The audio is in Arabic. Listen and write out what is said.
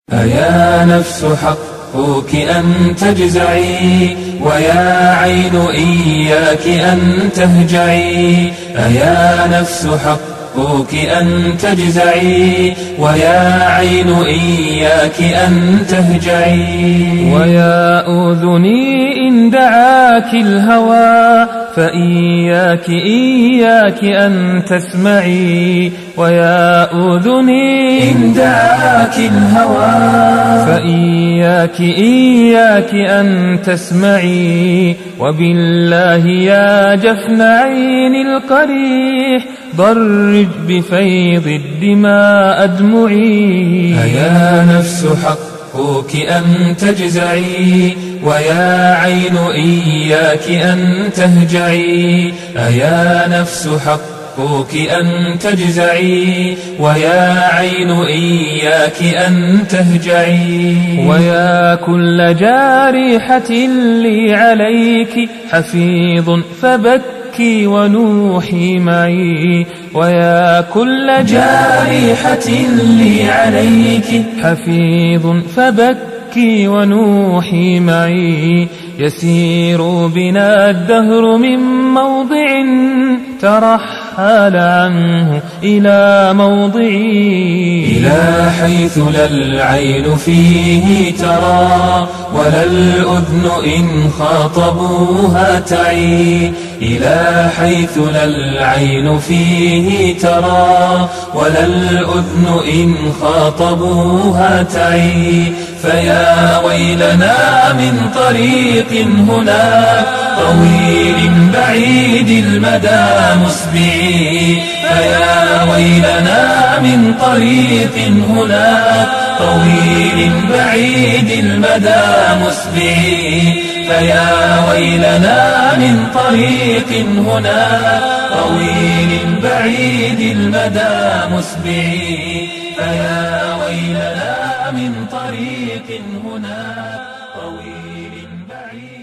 أيا نفس حقك أن تجزعي، ويا عين إياك أن تهجعي. أيا نفس حقك أن تجزعي، ويا عين إياك أن تهجعي. ويا أذني إن دعاك الهوى، فإياك أن تسمعي. ويا أذني إن دعاك الهوى، فإياك أن تسمعي. وبالله يا جفن عين القريح، ضرج بفيض الدماء أدمعي. أيا نفس حقك أن تجزعي، ويا عين إياك أن تهجعي. أيا نفس حقك أن تجزعي، ويا عين إياك أن تهجعي. ويا كل جارحة لي عليك حفيظ، فبكي ونوحي معي. ويا كل جارحة لي عليك حفيظ، فبكي ونوحي معي. يسير بنا الدهر من موضع ترحل عنه إلى موضعي. إلى حيث لا العين فيه ترى، ولا الأذن إن خاطبوها تعي. إلى حيث لا العين فيه ترى، ولا الأذن إن خاطبوها تعي. فيا ويلنا من طريق هناك طويل بعيد المدى مسبعي. فيا ويلنا من طريق هناك طويل بعيد المدى مسبعي. فيا ويلنا من طريق هناك طويل بعيد المدى مسبعي. فيا ويلنا من طريق هناك طويل بعيد